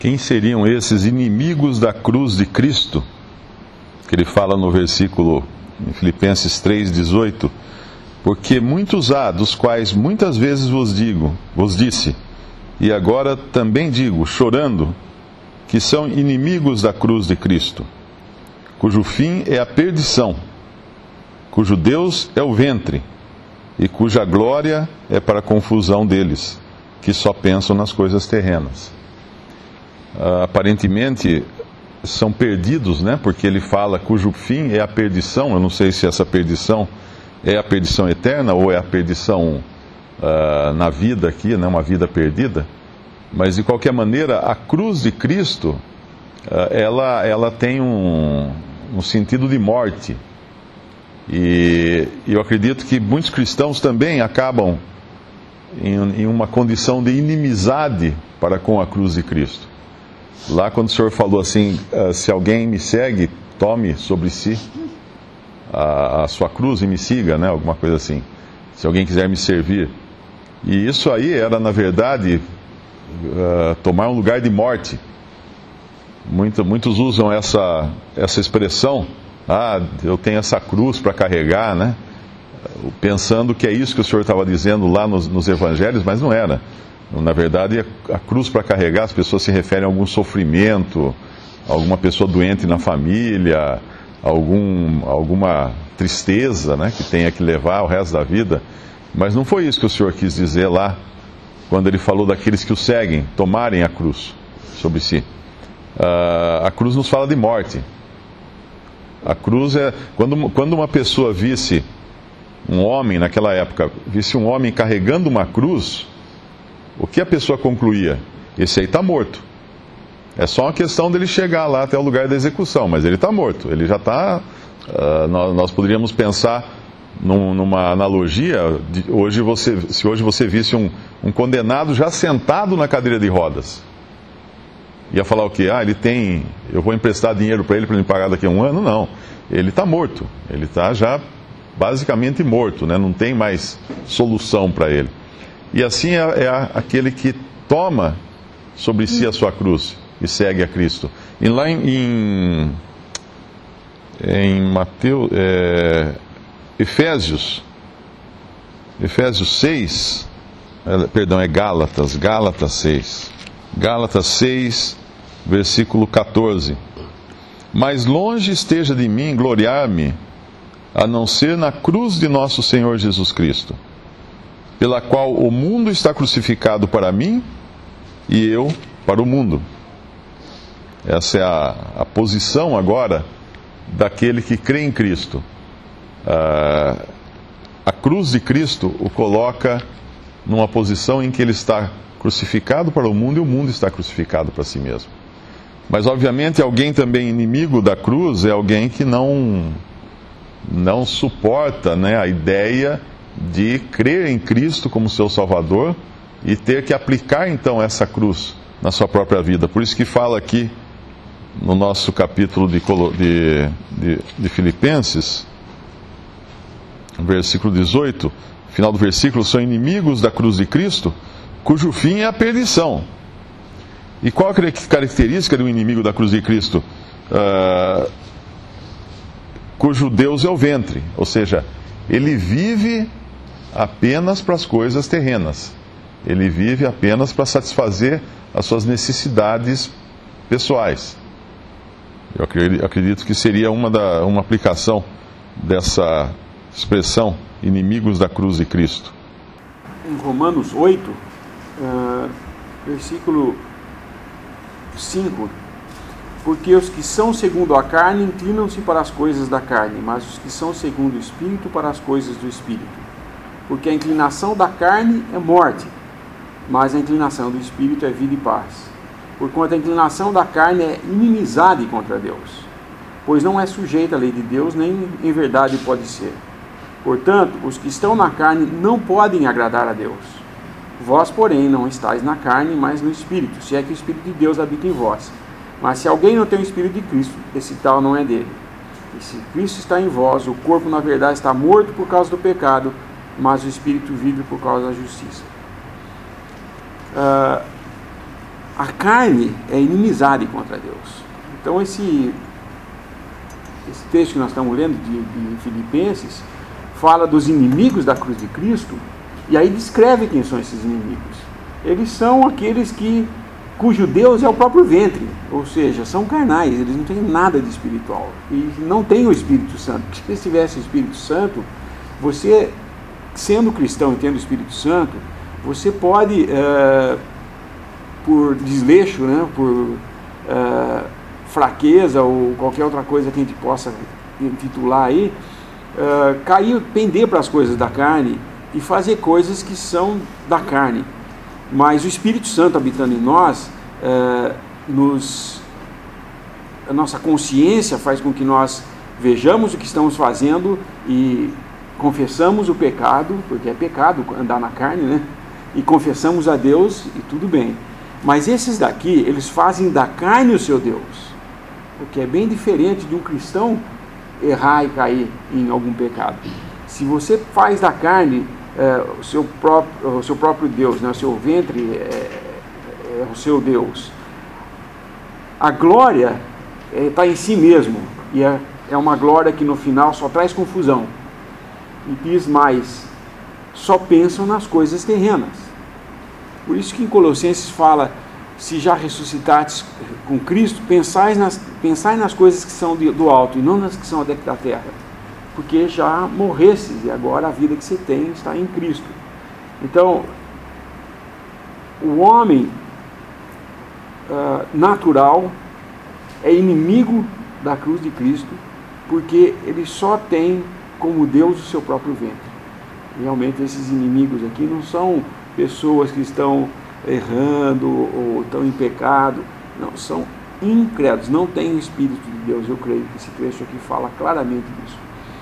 Quem seriam esses inimigos da cruz de Cristo? Que ele fala no versículo, em Filipenses 3,18. Porque muitos há, dos quais muitas vezes vos disse, e agora também digo, chorando, que são inimigos da cruz de Cristo, cujo fim é a perdição, cujo Deus é o ventre, e cuja glória é para a confusão deles, que só pensam nas coisas terrenas. Aparentemente são perdidos, né? Porque ele fala cujo fim é a perdição. Eu não sei se essa perdição é a perdição eterna ou é a perdição na vida aqui, né? Uma vida perdida. Mas de qualquer maneira, a cruz de Cristo ela tem um sentido de morte. E eu acredito que muitos cristãos também acabam em uma condição de inimizade para com a cruz de Cristo. Lá quando o Senhor falou assim, se alguém me segue, tome sobre si a sua cruz e me siga, né? Alguma coisa assim. Se alguém quiser me servir. E isso aí era, na verdade, tomar um lugar de morte. Muitos usam essa expressão, eu tenho essa cruz para carregar, né? Pensando que é isso que o Senhor estava dizendo lá nos evangelhos, mas não era. Na verdade, a cruz para carregar, as pessoas se referem a algum sofrimento, alguma pessoa doente na família, alguma tristeza, né, que tenha que levar o resto da vida. Mas não foi isso que o Senhor quis dizer lá, quando ele falou daqueles que o seguem, tomarem a cruz sobre si. A cruz nos fala de morte. A cruz é... Quando uma pessoa visse um homem, naquela época, visse um homem carregando uma cruz, o que a pessoa concluía? Esse aí está morto. É só uma questão dele chegar lá até o lugar da execução, mas ele está morto. Ele já está... nós poderíamos pensar numa analogia, se hoje você visse um condenado já sentado na cadeira de rodas. Ia falar o quê? Eu vou emprestar dinheiro para ele me pagar daqui a um ano? Não. Ele está morto. Ele está já basicamente morto, né? Não tem mais solução para ele. E assim é aquele que toma sobre si a sua cruz e segue a Cristo. E lá em Mateus, Efésios 6, é Gálatas 6. Gálatas 6, versículo 14. Mas longe esteja de mim gloriar-me, a não ser na cruz de nosso Senhor Jesus Cristo, pela qual o mundo está crucificado para mim e eu para o mundo. Essa é a posição agora daquele que crê em Cristo. A cruz de Cristo o coloca numa posição em que ele está crucificado para o mundo e o mundo está crucificado para si mesmo. Mas obviamente alguém também inimigo da cruz é alguém que não suporta, né, a ideia de crer em Cristo como seu Salvador e ter que aplicar então essa cruz na sua própria vida. Por isso que fala aqui no nosso capítulo de Filipenses, versículo 18, final do versículo, são inimigos da cruz de Cristo, cujo fim é a perdição. E qual a característica de um inimigo da cruz de Cristo? Cujo Deus é o ventre, ou seja, ele vive apenas para as coisas terrenas. Ele vive apenas para satisfazer as suas necessidades pessoais. Eu acredito que seria uma aplicação dessa expressão, inimigos da cruz de Cristo. Em Romanos 8, versículo 5, porque os que são segundo a carne inclinam-se para as coisas da carne, mas os que são segundo o Espírito para as coisas do Espírito. Porque a inclinação da carne é morte, mas a inclinação do Espírito é vida e paz. Porquanto a inclinação da carne é inimizade contra Deus, pois não é sujeita à lei de Deus, nem em verdade pode ser. Portanto, os que estão na carne não podem agradar a Deus. Vós, porém, não estáis na carne, mas no Espírito, se é que o Espírito de Deus habita em vós. Mas se alguém não tem o Espírito de Cristo, esse tal não é dele. E se Cristo está em vós, o corpo na verdade está morto por causa do pecado, mas o Espírito vive por causa da justiça. a carne é inimizade contra Deus. Então esse texto que nós estamos lendo de Filipenses fala dos inimigos da cruz de Cristo, e aí descreve quem são esses inimigos. Eles são aqueles cujo Deus é o próprio ventre, ou seja, são carnais, eles não têm nada de espiritual, e não têm o Espírito Santo. Se eles tivessem o Espírito Santo, você, sendo cristão e tendo o Espírito Santo, você pode, por desleixo, né, por fraqueza ou qualquer outra coisa que a gente possa intitular aí, pender para as coisas da carne e fazer coisas que são da carne. Mas o Espírito Santo habitando em nós, a nossa consciência faz com que nós vejamos o que estamos fazendo e confessamos o pecado, porque é pecado andar na carne, né? E confessamos a Deus e tudo bem. Mas esses daqui, eles fazem da carne o seu Deus, o que é bem diferente de um cristão errar e cair em algum pecado. Se você faz da carne o seu próprio Deus, né? O seu ventre é o seu Deus, a glória está em si mesmo, e é uma glória que no final só traz confusão. E diz mais, só pensam nas coisas terrenas. Por isso que em Colossenses fala, se já ressuscitastes com Cristo, pensai nas coisas que são do alto e não nas que são da terra, porque já morrestes e agora a vida que você tem está em Cristo. Então, o homem natural é inimigo da cruz de Cristo, porque ele só tem como Deus o seu próprio ventre. Realmente esses inimigos aqui não são pessoas que estão errando ou estão em pecado, não, são incrédulos, não têm o Espírito de Deus. Eu creio que esse trecho aqui fala claramente disso.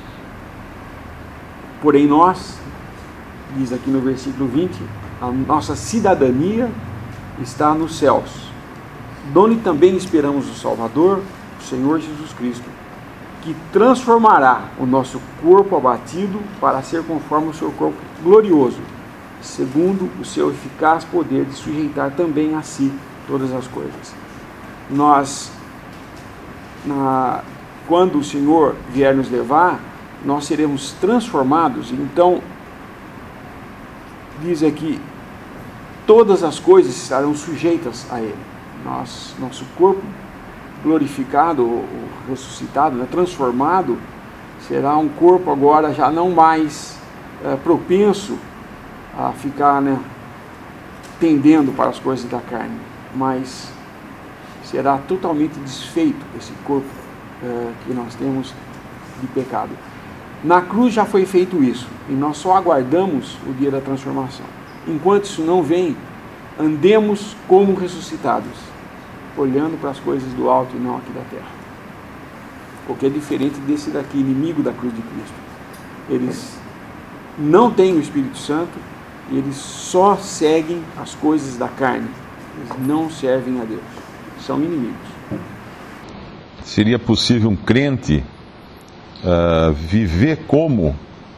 Porém nós, diz aqui no versículo 20, a nossa cidadania está nos céus, donde também esperamos o Salvador, o Senhor Jesus Cristo, que transformará o nosso corpo abatido para ser conforme o seu corpo glorioso, segundo o seu eficaz poder de sujeitar também a si todas as coisas. Quando o Senhor vier nos levar, nós seremos transformados. Então, diz aqui, todas as coisas estarão sujeitas a Ele. Nosso corpo glorificado, ou ressuscitado, né, transformado, será um corpo agora já não mais propenso a ficar, né, tendendo para as coisas da carne, mas será totalmente desfeito esse corpo que nós temos de pecado. Na cruz já foi feito isso, e nós só aguardamos o dia da transformação. Enquanto isso não vem, andemos como ressuscitados, olhando para as coisas do alto e não aqui da terra. Porque é diferente desse daqui, inimigo da cruz de Cristo. Eles não têm o Espírito Santo e eles só seguem as coisas da carne. Eles não servem a Deus. São inimigos. Seria possível um crente viver como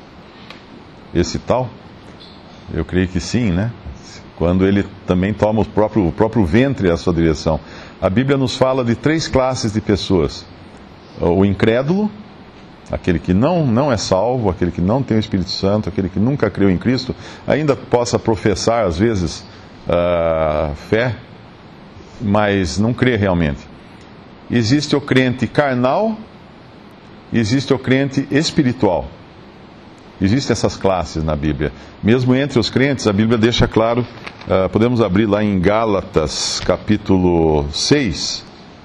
esse tal? Eu creio que sim, né? Quando ele também toma o próprio ventre à sua direção. A Bíblia nos fala de 3 classes de pessoas: o incrédulo, aquele que não é salvo, aquele que não tem o Espírito Santo, aquele que nunca creu em Cristo, ainda possa professar às vezes fé, mas não crê realmente. Existe o crente carnal, existe o crente espiritual. Existem essas classes na Bíblia. Mesmo entre os crentes, a Bíblia deixa claro, podemos abrir lá em Gálatas, capítulo 6.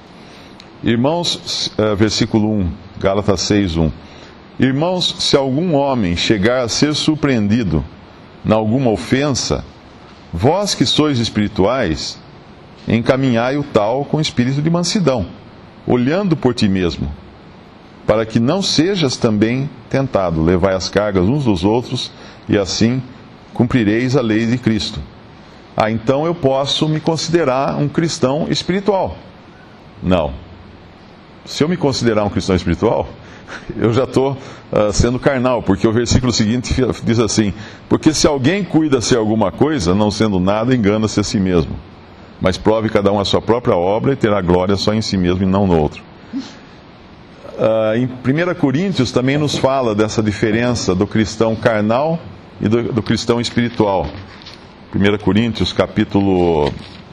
Irmãos, versículo 1, Gálatas 6, 1. Irmãos, se algum homem chegar a ser surpreendido em alguma ofensa, vós que sois espirituais, encaminhai o tal com espírito de mansidão, olhando por ti mesmo, para que não sejas também tentado. Levai as cargas uns dos outros, e assim cumprireis a lei de Cristo. Então eu posso me considerar um cristão espiritual? Não. Se eu me considerar um cristão espiritual, eu já estou sendo carnal, porque o versículo seguinte diz assim: porque se alguém cuida ser alguma coisa, não sendo nada, engana-se a si mesmo. Mas prove cada um a sua própria obra e terá glória só em si mesmo e não no outro. Em 1 Coríntios também nos fala dessa diferença do cristão carnal e do cristão espiritual. 1 Coríntios capítulo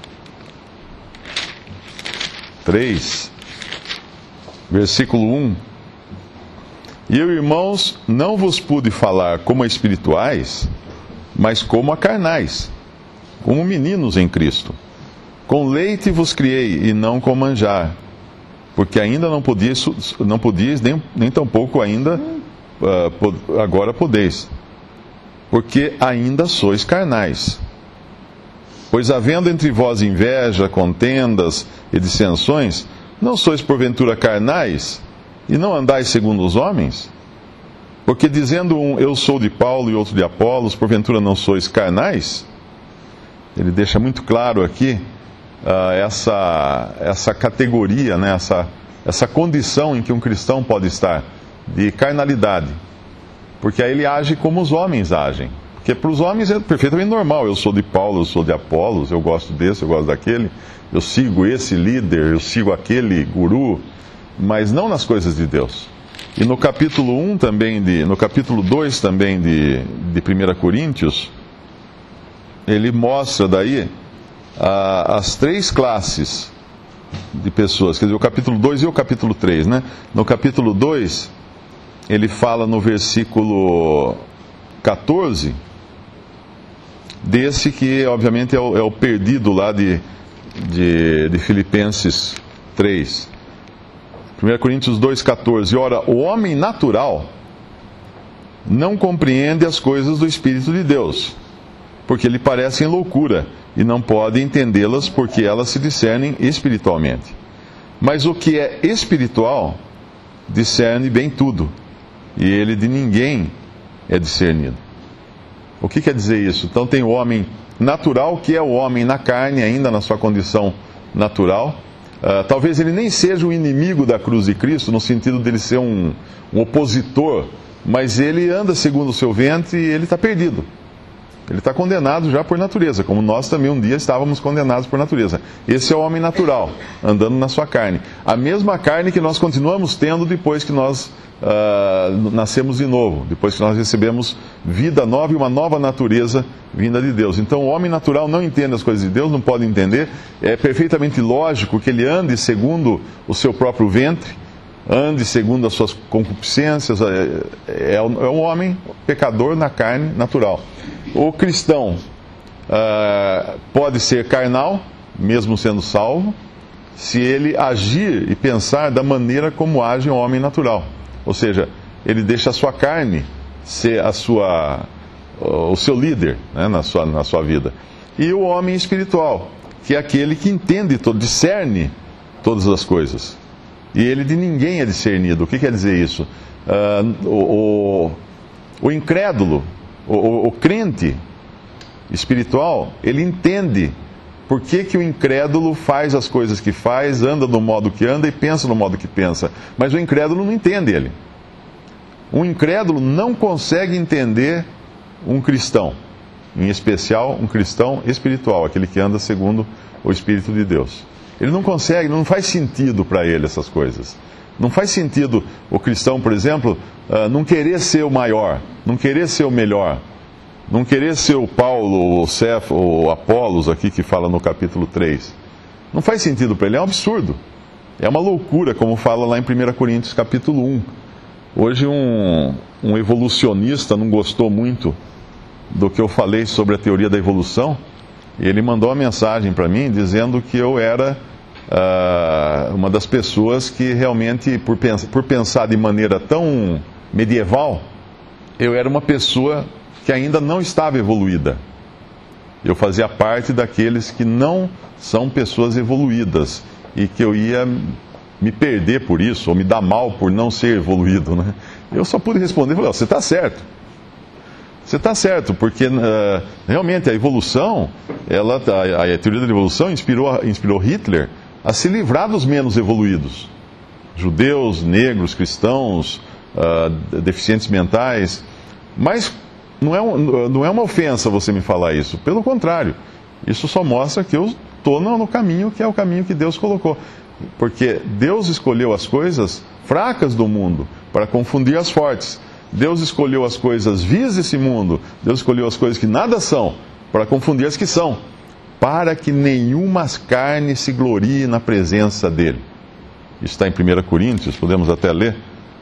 3, versículo 1. E eu, irmãos, não vos pude falar como a espirituais, mas como a carnais, como meninos em Cristo. Com leite vos criei, e não com manjar, porque ainda não podias nem tampouco ainda agora podeis, porque ainda sois carnais. Pois havendo entre vós inveja, contendas e dissensões, não sois porventura carnais, e não andais segundo os homens? Porque dizendo um, eu sou de Paulo e outro de Apolos, porventura não sois carnais? Ele deixa muito claro aqui essa categoria, né, essa condição em que um cristão pode estar, de carnalidade. Porque aí ele age como os homens agem. Porque para os homens é perfeitamente normal. Eu sou de Paulo, eu sou de Apolos, eu gosto desse, eu gosto daquele. Eu sigo esse líder, eu sigo aquele guru. Mas não nas coisas de Deus. E no capítulo 1 também, no capítulo 2 também de 1 Coríntios, ele mostra daí as três classes de pessoas, quer dizer, o capítulo 2 e o capítulo 3, né? No capítulo 2, ele fala no versículo 14, desse que, obviamente, é o perdido lá de Filipenses 3. 1 Coríntios 2,14. Ora, o homem natural não compreende as coisas do Espírito de Deus, porque lhe parecem loucura, e não pode entendê-las porque elas se discernem espiritualmente. Mas o que é espiritual discerne bem tudo, e ele de ninguém é discernido. O que quer dizer isso? Então tem o homem natural, que é o homem na carne, ainda na sua condição natural. Talvez ele nem seja o inimigo da cruz de Cristo, no sentido dele ser um opositor, mas ele anda segundo o seu ventre e ele está perdido. Ele está condenado já por natureza, como nós também um dia estávamos condenados por natureza. Esse é o homem natural, andando na sua carne. A mesma carne que nós continuamos tendo depois que nós nascemos de novo, depois que nós recebemos vida nova e uma nova natureza vinda de Deus. Então o homem natural não entende as coisas de Deus, não pode entender. É perfeitamente lógico que ele ande segundo o seu próprio ventre, ande segundo as suas concupiscências. É um homem pecador na carne natural. O cristão pode ser carnal, mesmo sendo salvo, se ele agir e pensar da maneira como age um homem natural. Ou seja, ele deixa a sua carne ser o seu líder, né, na sua vida. E o homem espiritual, que é aquele que entende, discerne todas as coisas. E ele de ninguém é discernido. O que quer dizer isso? O incrédulo, o crente espiritual, ele entende por que o incrédulo faz as coisas que faz, anda do modo que anda e pensa no modo que pensa. Mas o incrédulo não entende ele. Um incrédulo não consegue entender um cristão, em especial um cristão espiritual, aquele que anda segundo o Espírito de Deus. Ele não consegue, não faz sentido para ele essas coisas. Não faz sentido o cristão, por exemplo, não querer ser o maior, não querer ser o melhor, não querer ser o Paulo, o Apolos, aqui que fala no capítulo 3. Não faz sentido para ele, é um absurdo. É uma loucura, como fala lá em 1 Coríntios capítulo 1. Hoje um evolucionista não gostou muito do que eu falei sobre a teoria da evolução, e ele mandou uma mensagem para mim dizendo que eu era uma das pessoas que realmente, por pensar de maneira tão medieval, eu era uma pessoa que ainda não estava evoluída. Eu fazia parte daqueles que não são pessoas evoluídas e que eu ia me perder por isso, ou me dar mal por não ser evoluído, né? Eu só pude responder, falei, você está certo. Você está certo, porque realmente a evolução, a teoria da evolução inspirou Hitler a se livrar dos menos evoluídos. Judeus, negros, cristãos, deficientes mentais. Mas não é uma ofensa você me falar isso. Pelo contrário, isso só mostra que eu estou no caminho que é o caminho que Deus colocou. Porque Deus escolheu as coisas fracas do mundo para confundir as fortes. Deus escolheu as coisas vias desse mundo, Deus escolheu as coisas que nada são, para confundir as que são, para que nenhuma carne se glorie na presença dele. Isso está em 1 Coríntios, podemos até ler,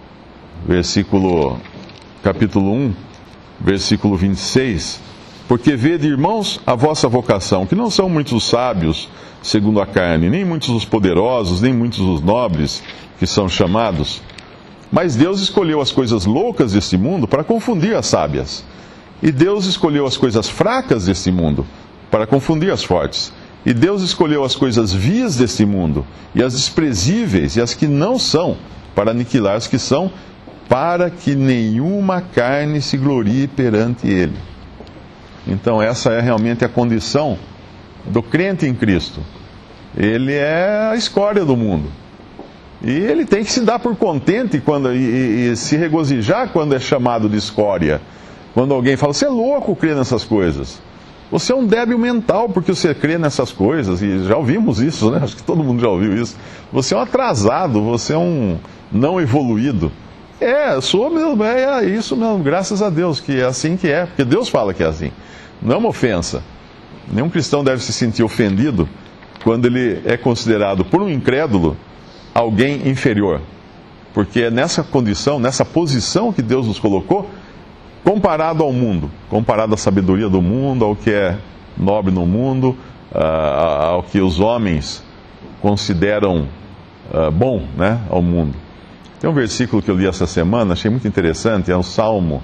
capítulo 1, versículo 26. Porque vede, irmãos, a vossa vocação, que não são muitos os sábios, segundo a carne, nem muitos os poderosos, nem muitos os nobres que são chamados. Mas Deus escolheu as coisas loucas deste mundo para confundir as sábias. E Deus escolheu as coisas fracas deste mundo para confundir as fortes. E Deus escolheu as coisas vias deste mundo, e as desprezíveis, e as que não são, para aniquilar as que são, para que nenhuma carne se glorie perante Ele. Então essa é realmente a condição do crente em Cristo. Ele é a escória do mundo. E ele tem que se dar por contente e se regozijar quando é chamado de escória. Quando alguém fala, você é louco crer nessas coisas. Você é um débil mental porque você crê nessas coisas. E já ouvimos isso, né? Acho que todo mundo já ouviu isso. Você é um atrasado, você é um não evoluído. Sou mesmo, é isso mesmo, graças a Deus, que é assim que é. Porque Deus fala que é assim. Não é uma ofensa. Nenhum cristão deve se sentir ofendido quando ele é considerado por um incrédulo alguém inferior, porque é nessa condição, nessa posição que Deus nos colocou, comparado ao mundo, comparado à sabedoria do mundo, ao que é nobre no mundo, ao que os homens consideram bom, né, ao mundo. Tem um versículo que eu li essa semana, achei muito interessante, é um salmo,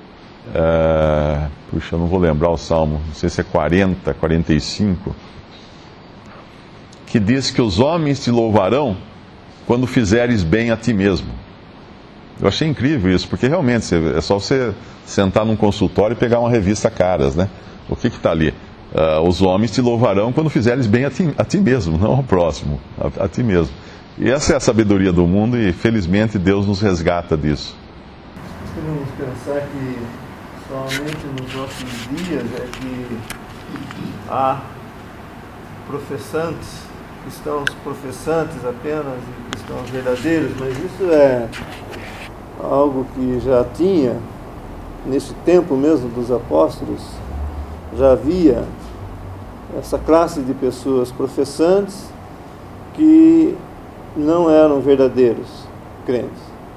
eu não vou lembrar o salmo, não sei se é 40, 45, que diz que os homens te louvarão quando fizeres bem a ti mesmo. Eu achei incrível isso, porque realmente é só você sentar num consultório e pegar uma revista Caras, né? O que está ali? Os homens te louvarão quando fizeres bem a ti mesmo, não ao próximo, a ti mesmo. E essa é a sabedoria do mundo e felizmente Deus nos resgata disso. Podemos pensar que somente nos nossos dias é que há professantes, cristãos professantes apenas e cristãos verdadeiros, mas isso é algo que já tinha nesse tempo mesmo dos apóstolos. Já havia essa classe de pessoas professantes que não eram verdadeiros crentes.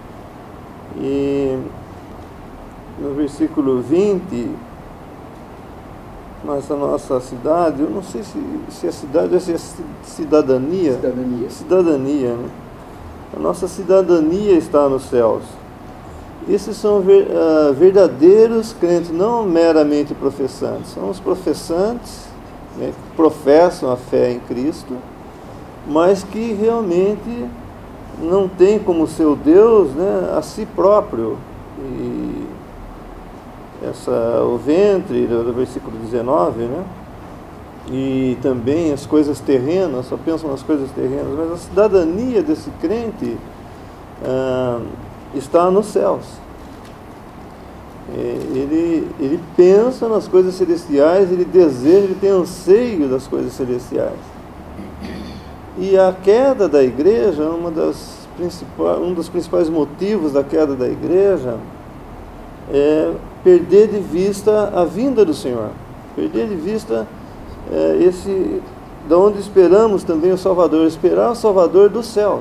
E no versículo 20, nessa nossa cidade, eu não sei se é cidade ou se é cidadania. Cidadania, né? A nossa cidadania está nos céus. Esses são verdadeiros crentes, não meramente professantes. São os professantes, né, que professam a fé em Cristo, mas que realmente não têm como seu Deus, né, a si próprio. E o ventre do versículo 19, né? E também as coisas terrenas, só pensam nas coisas terrenas, mas a cidadania desse crente está nos céus. Ele pensa nas coisas celestiais, ele deseja, ele tem anseio das coisas celestiais. E a queda da igreja, um dos principais motivos da queda da igreja é perder de vista a vinda do Senhor, perder de vista da onde esperamos também o Salvador, esperar o Salvador dos céus.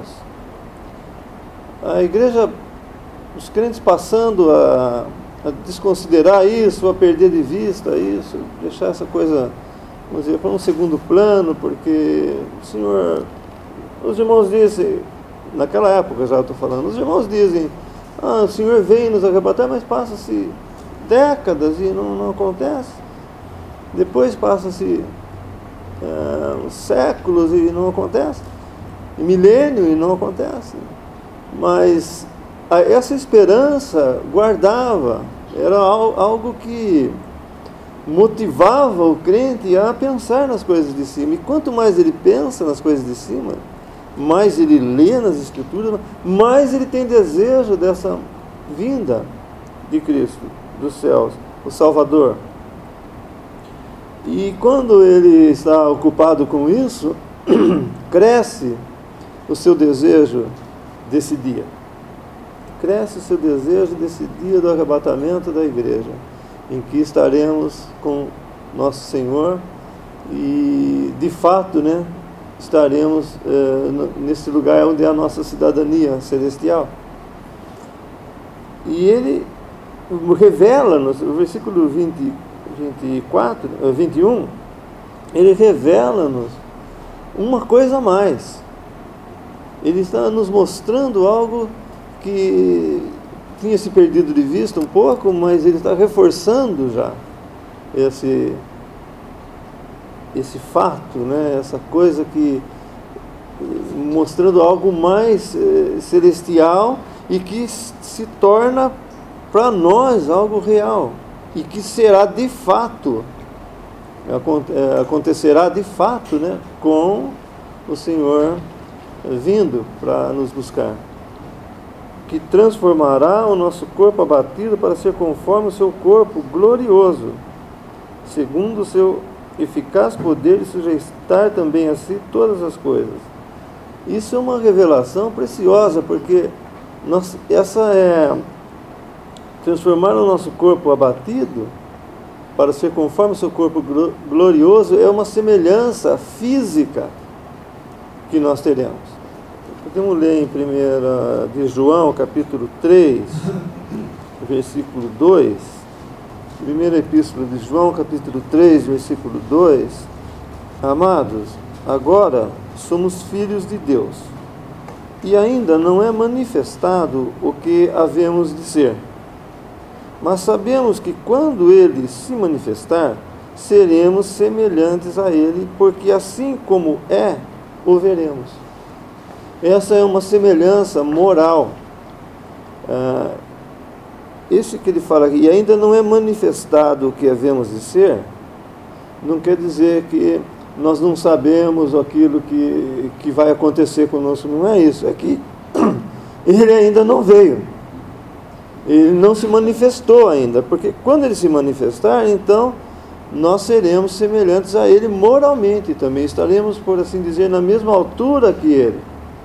A igreja, os crentes passando a desconsiderar isso, a perder de vista isso, deixar essa coisa, vamos dizer, para um segundo plano, porque o Senhor, os irmãos dizem, naquela época já estou falando, os irmãos dizem, o Senhor vem nos arrebatar, mas passa-se décadas e não acontece. Depois passa-se séculos e não acontece. E milênio e não acontece. Mas essa esperança guardava, era algo que motivava o crente a pensar nas coisas de cima. E quanto mais ele pensa nas coisas de cima, mais ele lê nas Escrituras, mais ele tem desejo dessa vinda de Cristo, dos céus, o Salvador. E quando ele está ocupado com isso, cresce o seu desejo desse dia. Cresce o seu desejo desse dia do arrebatamento da igreja, em que estaremos com nosso Senhor e, de fato, né, estaremos nesse lugar onde é a nossa cidadania celestial. E ele revela-nos, o versículo 21, ele revela-nos uma coisa a mais. Ele está nos mostrando algo que tinha se perdido de vista um pouco, mas ele está reforçando já esse fato, né? Essa coisa que mostrando algo mais celestial e que se torna para nós algo real e que será de fato, acontecerá de fato, né? Com o Senhor vindo para nos buscar, que transformará o nosso corpo abatido para ser conforme o seu corpo glorioso, segundo o seu eficaz poder de sujeitar também a si todas as coisas. Isso é uma revelação preciosa, porque transformar o nosso corpo abatido para ser conforme o seu corpo glorioso é uma semelhança física que nós teremos. Podemos ler em 1 de João, capítulo 3, versículo 2. Primeira epístola de João, capítulo 3, versículo 2. Amados, agora somos filhos de Deus, e ainda não é manifestado o que havemos de ser. Mas sabemos que quando Ele se manifestar, seremos semelhantes a Ele, porque assim como é, o veremos. Essa é uma semelhança moral. Esse que ele fala aqui, e ainda não é manifestado o que havemos de ser, não quer dizer que nós não sabemos aquilo que vai acontecer conosco, não é isso. É que ele ainda não veio. Ele não se manifestou ainda, porque quando ele se manifestar, então nós seremos semelhantes a ele moralmente também. Estaremos, por assim dizer, na mesma altura que ele.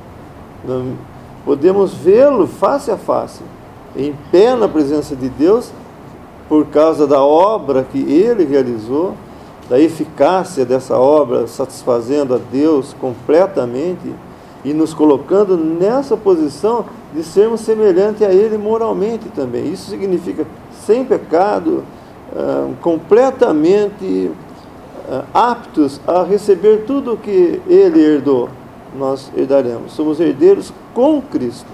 Podemos vê-lo face a face, em pé na presença de Deus, por causa da obra que ele realizou, da eficácia dessa obra, satisfazendo a Deus completamente e nos colocando nessa posição de sermos semelhantes a ele moralmente também. Isso significa sem pecado, completamente aptos a receber tudo o que ele herdou. Nós herdaremos, somos herdeiros com Cristo.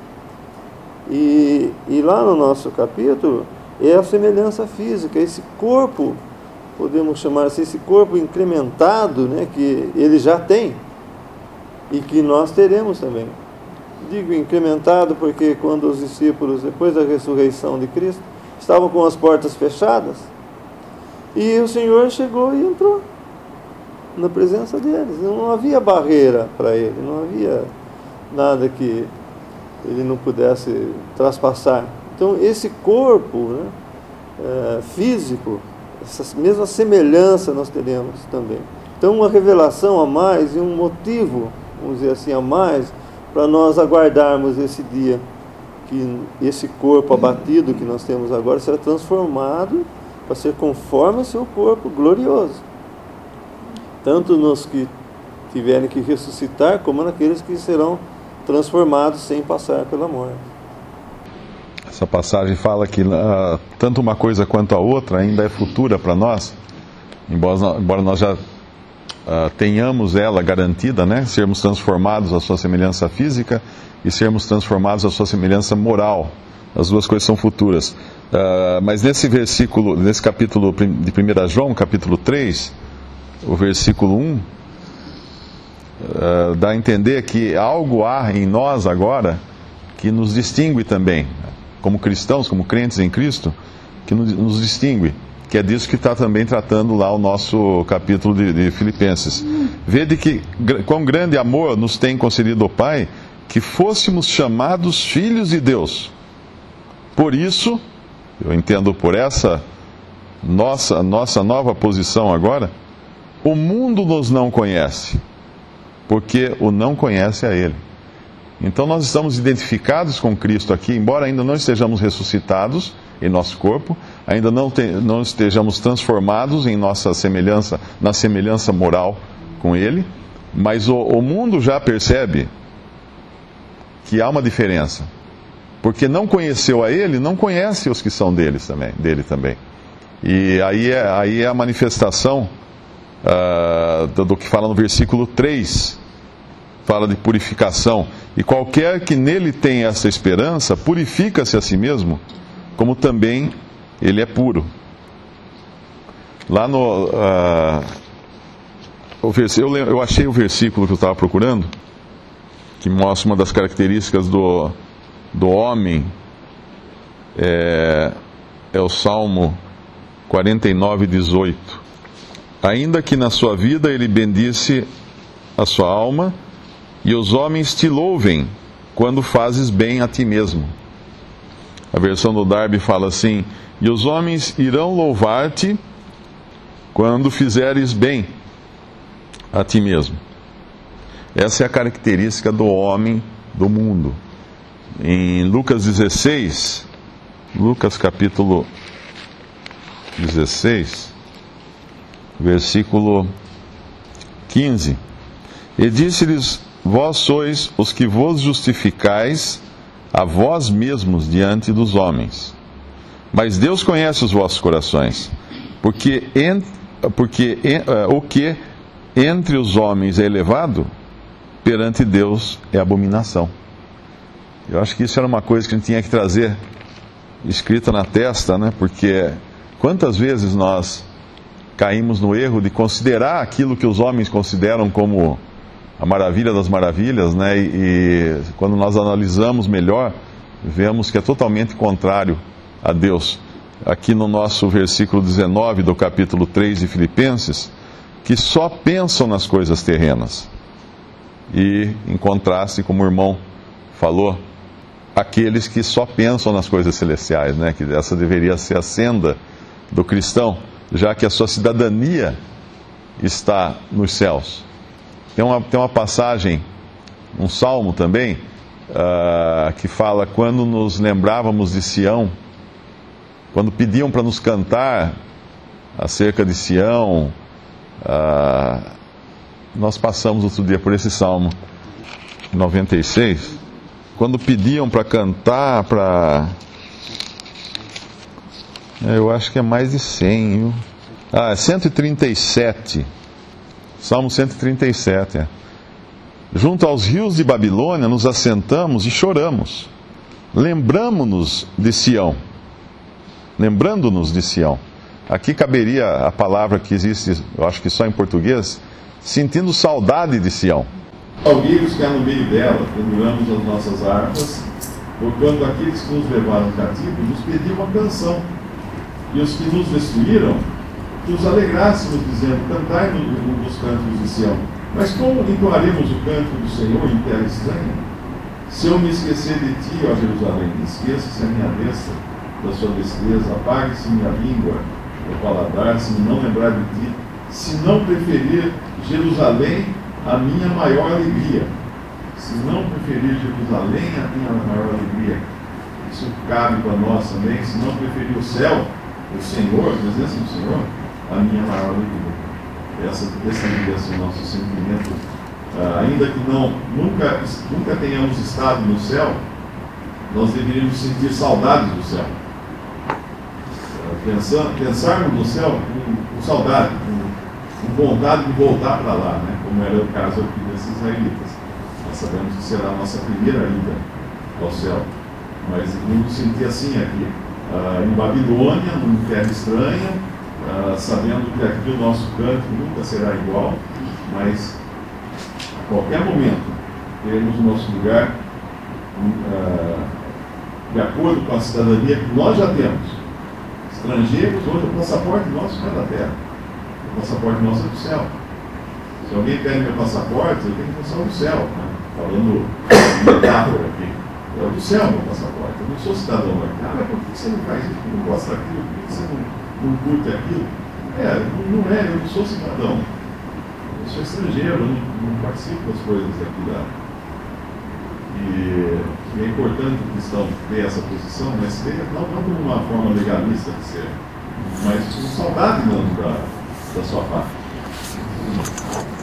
E lá no nosso capítulo é a semelhança física, esse corpo, podemos chamar assim, esse corpo incrementado, né, que ele já tem e que nós teremos também. Digo incrementado porque quando os discípulos, depois da ressurreição de Cristo, estavam com as portas fechadas, e o Senhor chegou e entrou na presença deles. Não havia barreira para ele, não havia nada que ele não pudesse traspassar. Então esse corpo, né, físico, essa mesma semelhança nós teremos também. Então uma revelação a mais e um motivo, vamos dizer assim, a mais, para nós aguardarmos esse dia, que esse corpo abatido que nós temos agora será transformado para ser conforme o seu corpo glorioso. Tanto nos que tiverem que ressuscitar, como naqueles que serão transformados sem passar pela morte. Essa passagem fala que tanto uma coisa quanto a outra ainda é futura para nós, embora nós já tenhamos ela garantida, né? Sermos transformados à sua semelhança física e sermos transformados à sua semelhança moral. As duas coisas são futuras. Mas nesse capítulo de 1 João, capítulo 3, o versículo 1, dá a entender que algo há em nós agora que nos distingue também, como cristãos, como crentes em Cristo, que nos distingue, que é disso que está também tratando lá o nosso capítulo de Filipenses. Vede que quão grande amor nos tem concedido o Pai, que fôssemos chamados filhos de Deus. Por isso, eu entendo por essa nossa nova posição agora, o mundo nos não conhece, porque o não conhece a Ele. Então nós estamos identificados com Cristo aqui, embora ainda não estejamos ressuscitados em nosso corpo, ainda não estejamos transformados em nossa semelhança, na semelhança moral com Ele, mas o mundo já percebe que há uma diferença, porque não conheceu a Ele, não conhece os que são dele também. E aí é a manifestação do que fala no versículo 3, fala de purificação. E qualquer que nele tenha essa esperança, purifica-se a si mesmo, como também ele é puro. Lá no... eu achei o versículo que eu estava procurando, que mostra uma das características do homem, é o Salmo 49:18. Ainda que na sua vida ele bendisse a sua alma, e os homens te louvem quando fazes bem a ti mesmo. A versão do Darby fala assim: e os homens irão louvar-te quando fizeres bem a ti mesmo. Essa é a característica do homem do mundo. Em Lucas 16, Lucas capítulo 16, versículo 15, e disse-lhes: vós sois os que vos justificais a vós mesmos diante dos homens, mas Deus conhece os vossos corações, porque o que entre os homens é elevado, perante Deus é abominação. Eu acho que isso era uma coisa que a gente tinha que trazer escrita na testa, né? Porque quantas vezes nós caímos no erro de considerar aquilo que os homens consideram como a maravilha das maravilhas, né? E quando nós analisamos melhor, vemos que é totalmente contrário a Deus. Aqui no nosso versículo 19 do capítulo 3 de Filipenses, que só pensam nas coisas terrenas. E, em contraste, como o irmão falou, aqueles que só pensam nas coisas celestiais, né? Que essa deveria ser a senda do cristão, já que a sua cidadania está nos céus. Tem uma passagem, um salmo também, que fala: quando nos lembrávamos de Sião, quando pediam para nos cantar acerca de Sião, nós passamos outro dia por esse salmo 96, quando pediam para cantar, eu acho que é mais de 100, viu? É 137, Salmo 137, Junto aos rios de Babilônia nos assentamos e choramos, lembrando-nos de Sião. Aqui caberia a palavra que existe, eu acho que só em português, sentindo saudade de Sião. Salgueiros que há no meio dela, penduramos as nossas harpas, porquanto aqueles que nos levaram cativos nos pediam uma canção, e os que nos destruíram, que os alegrássemos, dizendo: cantai nos cantos de Sião. Mas como entoaremos o canto do Senhor em terra estranha? Se eu me esquecer de ti, ó Jerusalém, esqueça-se a minha destra da sua destreza, apague-se minha língua, o paladar, se me não lembrar de ti, se não preferir Jerusalém a minha maior alegria. Se não preferir Jerusalém a minha maior alegria. Isso cabe para nós também. Se não preferir o céu, o Senhor, a presença do Senhor, a minha maior alegria. Esse deveria ser o nosso sentimento. Ainda que nunca tenhamos estado no céu, nós deveríamos sentir saudades do céu. Pensarmos no céu com saudade, com vontade de voltar para lá, né? Como era o caso aqui desses israelitas. Nós sabemos que será a nossa primeira ida ao céu, mas vamos sentir assim aqui, em Babilônia, numa terra estranha, sabendo que aqui o nosso canto nunca será igual, mas a qualquer momento teremos o nosso lugar de acordo com a cidadania que nós já temos. Estrangeiros, hoje o passaporte nosso não é da terra, o passaporte nosso é do céu. Se alguém pede meu passaporte, eu tenho que passar do céu, né? Falando metáfora aqui, é do céu meu passaporte, eu não sou cidadão aqui. Mas por que você não faz isso? Por que não gosta daquilo? Por que você não curte aquilo. Não é, eu não sou cidadão. Eu sou estrangeiro, eu não participo das coisas daqui da. E é importante o cristão ter essa posição, mas não como uma forma legalista de ser, mas com saudade mesmo da sua parte.